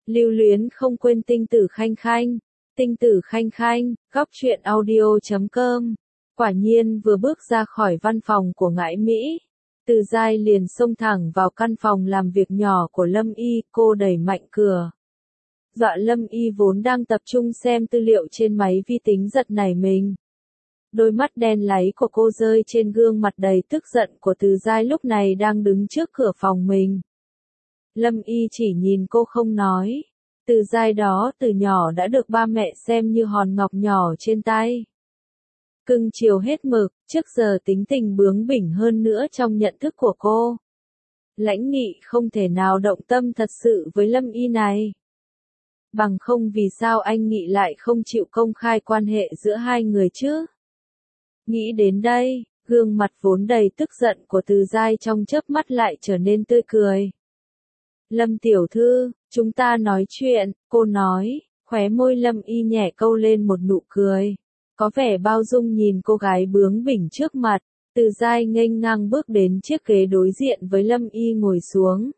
Lưu luyến không quên tinh tử khanh khanh. Tinh tử khanh khanh, góc truyện audio.com. Quả nhiên vừa bước ra khỏi văn phòng của Ngải Mỹ, Từ Giai liền xông thẳng vào căn phòng làm việc nhỏ của Lâm Y, cô đẩy mạnh cửa. Dọa Lâm Y vốn đang tập trung xem tư liệu trên máy vi tính giật nảy mình. Đôi mắt đen láy của cô rơi trên gương mặt đầy tức giận của Từ Giai lúc này đang đứng trước cửa phòng mình. Lâm Y chỉ nhìn cô không nói. Từ Giai đó từ nhỏ đã được ba mẹ xem như hòn ngọc nhỏ trên tay. Cưng chiều hết mực, trước giờ tính tình bướng bỉnh hơn nữa trong nhận thức của cô. Lãnh Nghị không thể nào động tâm thật sự với Lâm Y này. Bằng không vì sao anh Nghị lại không chịu công khai quan hệ giữa hai người chứ? Nghĩ đến đây, gương mặt vốn đầy tức giận của Từ Giai trong chớp mắt lại trở nên tươi cười. Lâm tiểu thư, chúng ta nói chuyện, cô nói, khóe môi Lâm Y nhẹ câu lên một nụ cười. Có vẻ bao dung nhìn cô gái bướng bỉnh trước mặt, Từ Giai nghênh ngang bước đến chiếc ghế đối diện với Lâm Y ngồi xuống.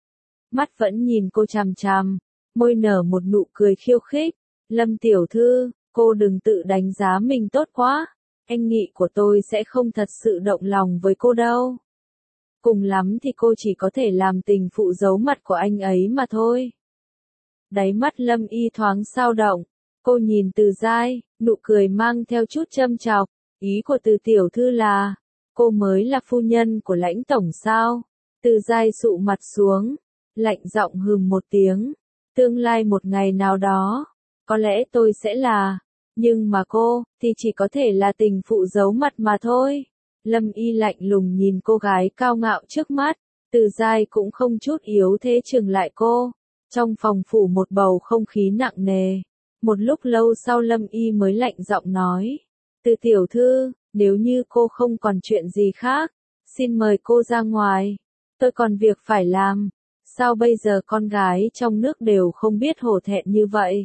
Mắt vẫn nhìn cô chằm chằm, môi nở một nụ cười khiêu khích. Lâm tiểu thư, cô đừng tự đánh giá mình tốt quá, anh Nghị của tôi sẽ không thật sự động lòng với cô đâu. Cùng lắm thì cô chỉ có thể làm tình phụ giấu mặt của anh ấy mà thôi. Đáy mắt Lâm Y thoáng xao động, cô nhìn Từ Giai, nụ cười mang theo chút châm chọc, ý của Từ tiểu thư là, cô mới là phu nhân của Lãnh tổng sao? Từ Giai sụ mặt xuống, lạnh giọng hừm một tiếng, tương lai một ngày nào đó, có lẽ tôi sẽ là, nhưng mà cô, thì chỉ có thể là tình phụ giấu mặt mà thôi. Lâm Y lạnh lùng nhìn cô gái cao ngạo trước mắt, Từ Giai cũng không chút yếu thế chừng lại cô. Trong phòng phủ một bầu không khí nặng nề. Một lúc lâu sau Lâm Y mới lạnh giọng nói, Từ tiểu thư, nếu như cô không còn chuyện gì khác, xin mời cô ra ngoài, tôi còn việc phải làm. Sao bây giờ con gái trong nước đều không biết hổ thẹn như vậy?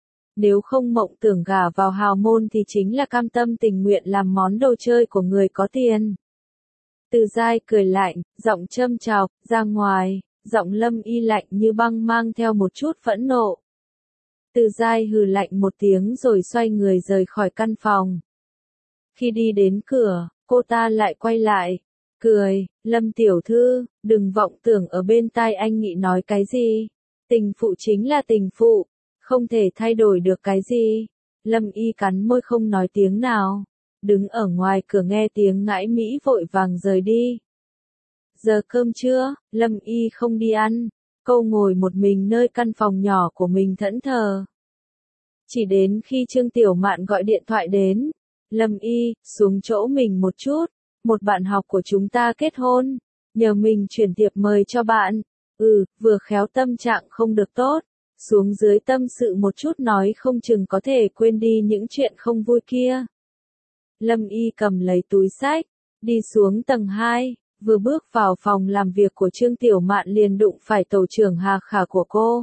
Nếu không mộng tưởng gả vào hào môn thì chính là cam tâm tình nguyện làm món đồ chơi của người có tiền. Từ Giai cười lạnh, giọng châm chọc, ra ngoài, giọng Lâm Y lạnh như băng mang theo một chút phẫn nộ. Từ Giai hừ lạnh một tiếng rồi xoay người rời khỏi căn phòng. Khi đi đến cửa, cô ta lại quay lại, cười, Lâm tiểu thư, đừng vọng tưởng ở bên tai anh Nghị nói cái gì. Tình phụ chính là tình phụ, không thể thay đổi được cái gì. Lâm Y cắn môi không nói tiếng nào, đứng ở ngoài cửa nghe tiếng Ngải Mỹ vội vàng rời đi. Giờ cơm trưa, Lâm Y không đi ăn, cô ngồi một mình nơi căn phòng nhỏ của mình thẫn thờ. Chỉ đến khi Trương Tiểu Mạn gọi điện thoại đến, Lâm Y, xuống chỗ mình một chút, một bạn học của chúng ta kết hôn, nhờ mình chuyển thiệp mời cho bạn. Vừa khéo tâm trạng không được tốt, xuống dưới tâm sự một chút nói không chừng có thể quên đi những chuyện không vui kia. Lâm Y cầm lấy túi xách, đi xuống tầng 2, vừa bước vào phòng làm việc của Trương Tiểu Mạn liền đụng phải tổ trưởng Hà Khả của cô.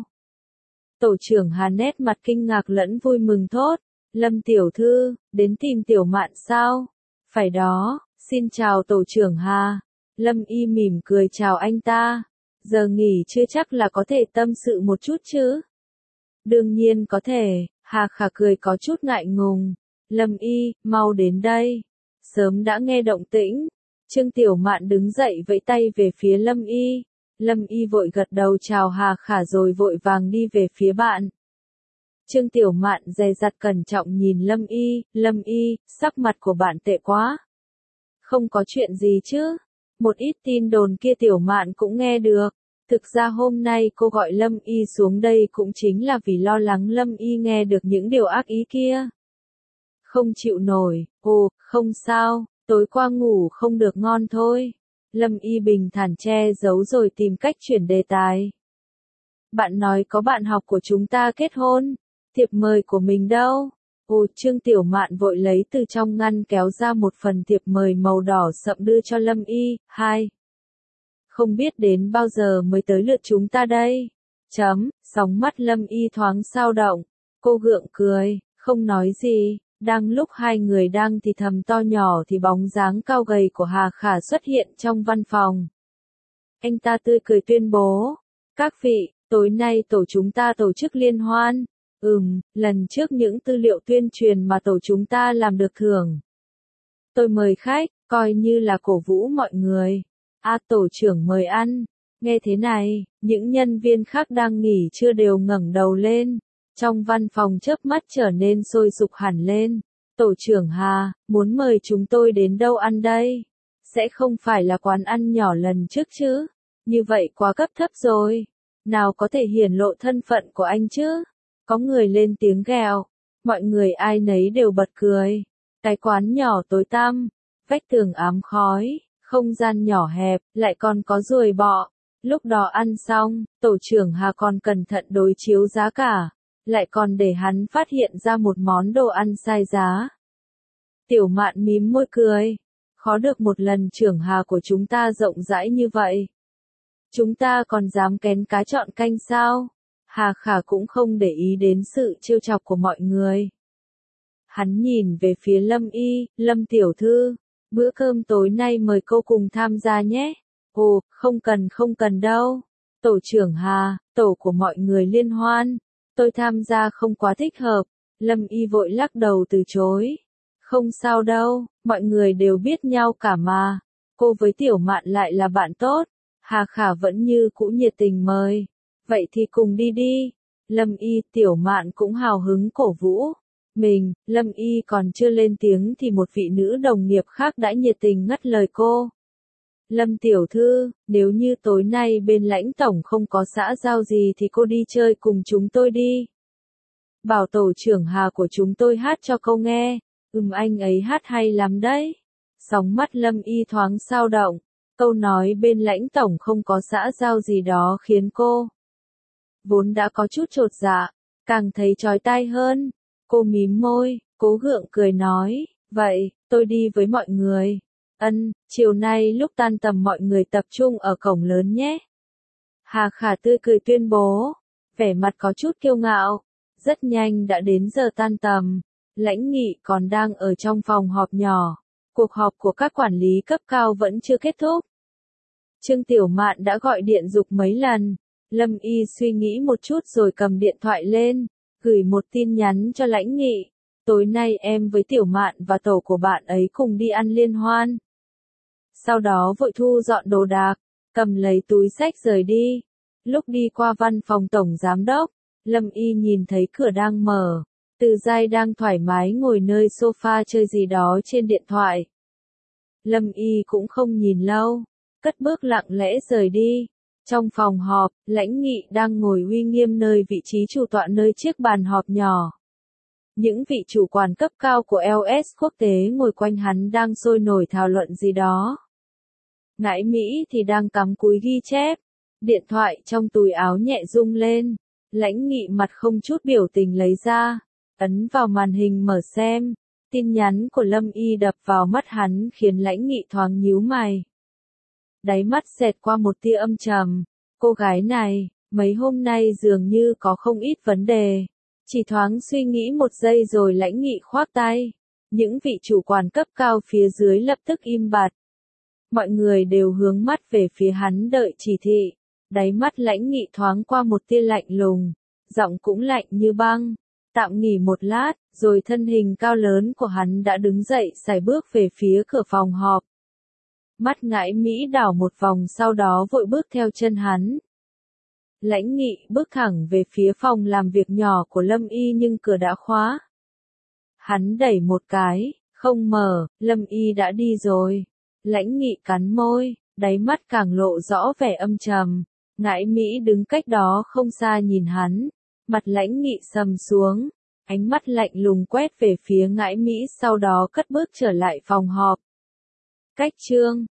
Tổ trưởng Hà nét mặt kinh ngạc lẫn vui mừng thốt, Lâm tiểu thư, đến tìm Tiểu Mạn sao? Phải đó, xin chào tổ trưởng Hà. Lâm Y mỉm cười chào anh ta. Giờ nghỉ chưa chắc là có thể tâm sự một chút chứ? Đương nhiên có thể, Hà Khả cười có chút ngại ngùng. Lâm Y, mau đến đây. Sớm đã nghe động tĩnh. Trương Tiểu Mạn đứng dậy vẫy tay về phía Lâm Y. Lâm Y vội gật đầu chào Hà Khả rồi vội vàng đi về phía bạn. Trương Tiểu Mạn dè dặt cẩn trọng nhìn Lâm Y, sắc mặt của bạn tệ quá. Không có chuyện gì chứ? Một ít tin đồn kia Tiểu Mạn cũng nghe được. Thực ra hôm nay cô gọi Lâm Y xuống đây cũng chính là vì lo lắng Lâm Y nghe được những điều ác ý kia. Không chịu nổi, không sao, tối qua ngủ không được ngon thôi. Lâm Y bình thản che giấu rồi tìm cách chuyển đề tài. Bạn nói có bạn học của chúng ta kết hôn, thiệp mời của mình đâu? Trương Tiểu Mạn vội lấy từ trong ngăn kéo ra một phần thiệp mời màu đỏ sậm đưa cho Lâm Y. Không biết đến bao giờ mới tới lượt chúng ta đây? Sóng mắt Lâm Y thoáng xao động. Cô gượng cười, không nói gì. Đang lúc hai người đang thì thầm to nhỏ thì bóng dáng cao gầy của Hà Khả xuất hiện trong văn phòng. Anh ta tươi cười tuyên bố, các vị, tối nay tổ chúng ta tổ chức liên hoan. Lần trước những tư liệu tuyên truyền mà tổ chúng ta làm được thưởng. Tôi mời khách, coi như là cổ vũ mọi người. Tổ trưởng mời ăn. Nghe thế này, những nhân viên khác đang nghỉ trưa đều ngẩng đầu lên. Trong văn phòng chớp mắt trở nên sôi sục hẳn lên. Tổ trưởng Hà, muốn mời chúng tôi đến đâu ăn đây? Sẽ không phải là quán ăn nhỏ lần trước chứ? Như vậy quá cấp thấp rồi. Nào có thể hiển lộ thân phận của anh chứ? Có người lên tiếng ghẹo. Mọi người ai nấy đều bật cười. Cái quán nhỏ tối tăm, vách tường ám khói, không gian nhỏ hẹp, lại còn có ruồi bọ. Lúc đó ăn xong, tổ trưởng Hà còn cẩn thận đối chiếu giá cả, lại còn để hắn phát hiện ra một món đồ ăn sai giá. Tiểu Mạn mím môi cười. Khó được một lần trưởng Hà của chúng ta rộng rãi như vậy. Chúng ta còn dám kén cá chọn canh sao? Hà Khả cũng không để ý đến sự trêu chọc của mọi người. Hắn nhìn về phía Lâm Y, Lâm tiểu thư, bữa cơm tối nay mời cô cùng tham gia nhé. Ồ, không cần đâu. Tổ trưởng Hà, tổ của mọi người liên hoan. Tôi tham gia không quá thích hợp. Lâm Y vội lắc đầu từ chối. Không sao đâu, mọi người đều biết nhau cả mà. Cô với Tiểu Mạn lại là bạn tốt. Hà Khả vẫn như cũ nhiệt tình mời. Vậy thì cùng đi đi. Lâm Y, Tiểu Mạn cũng hào hứng cổ vũ. Lâm Y còn chưa lên tiếng thì một vị nữ đồng nghiệp khác đã nhiệt tình ngắt lời cô. Lâm tiểu thư, nếu như tối nay bên Lãnh tổng không có xã giao gì thì cô đi chơi cùng chúng tôi đi. Bảo tổ trưởng Hà của chúng tôi hát cho cô nghe. Anh ấy hát hay lắm đấy. Sóng mắt Lâm Y thoáng dao động. Câu nói bên Lãnh tổng không có xã giao gì đó khiến cô vốn đã có chút chột dạ, càng thấy chói tai hơn. Cô mím môi, cố gượng cười nói, vậy, tôi đi với mọi người. Chiều nay lúc tan tầm mọi người tập trung ở cổng lớn nhé. Hà Khả tươi cười tuyên bố, vẻ mặt có chút kiêu ngạo. Rất nhanh đã đến giờ tan tầm. Lãnh Nghị còn đang ở trong phòng họp nhỏ. Cuộc họp của các quản lý cấp cao vẫn chưa kết thúc. Trương Tiểu Mạn đã gọi điện giục mấy lần. Lâm Y suy nghĩ một chút rồi cầm điện thoại lên, gửi một tin nhắn cho Lãnh Nghị. Tối nay em với Tiểu Mạn và tổ của bạn ấy cùng đi ăn liên hoan. Sau đó vội thu dọn đồ đạc, cầm lấy túi xách rời đi. Lúc đi qua văn phòng tổng giám đốc, Lâm Y nhìn thấy cửa đang mở. Từ Giai đang thoải mái ngồi nơi sofa chơi gì đó trên điện thoại. Lâm Y cũng không nhìn lâu, cất bước lặng lẽ rời đi. Trong phòng họp, Lãnh Nghị đang ngồi uy nghiêm nơi vị trí chủ tọa nơi chiếc bàn họp nhỏ. Những vị chủ quản cấp cao của LS quốc tế ngồi quanh hắn đang sôi nổi thảo luận gì đó. Ngãi Mỹ thì đang cắm cúi ghi chép. Điện thoại trong túi áo nhẹ rung lên. Lãnh Nghị mặt không chút biểu tình lấy ra, ấn vào màn hình mở xem. Tin nhắn của Lâm Y đập vào mắt hắn khiến Lãnh Nghị thoáng nhíu mày. Đáy mắt xẹt qua một tia âm trầm. Cô gái này, mấy hôm nay dường như có không ít vấn đề. Chỉ thoáng suy nghĩ một giây rồi Lãnh Nghị khoác tay. Những vị chủ quản cấp cao phía dưới lập tức im bặt. Mọi người đều hướng mắt về phía hắn đợi chỉ thị. Đáy mắt Lãnh Nghị thoáng qua một tia lạnh lùng. Giọng cũng lạnh như băng. Tạm nghỉ một lát, rồi thân hình cao lớn của hắn đã đứng dậy sải bước về phía cửa phòng họp. Mắt Ngãi Mỹ đảo một vòng sau đó vội bước theo chân hắn. Lãnh Nghị bước thẳng về phía phòng làm việc nhỏ của Lâm Y nhưng cửa đã khóa. Hắn đẩy một cái, không mở, Lâm Y đã đi rồi. Lãnh Nghị cắn môi, đáy mắt càng lộ rõ vẻ âm trầm. Ngãi Mỹ đứng cách đó không xa nhìn hắn. Mặt Lãnh Nghị sầm xuống, ánh mắt lạnh lùng quét về phía Ngãi Mỹ sau đó cất bước trở lại phòng họp. Cách chương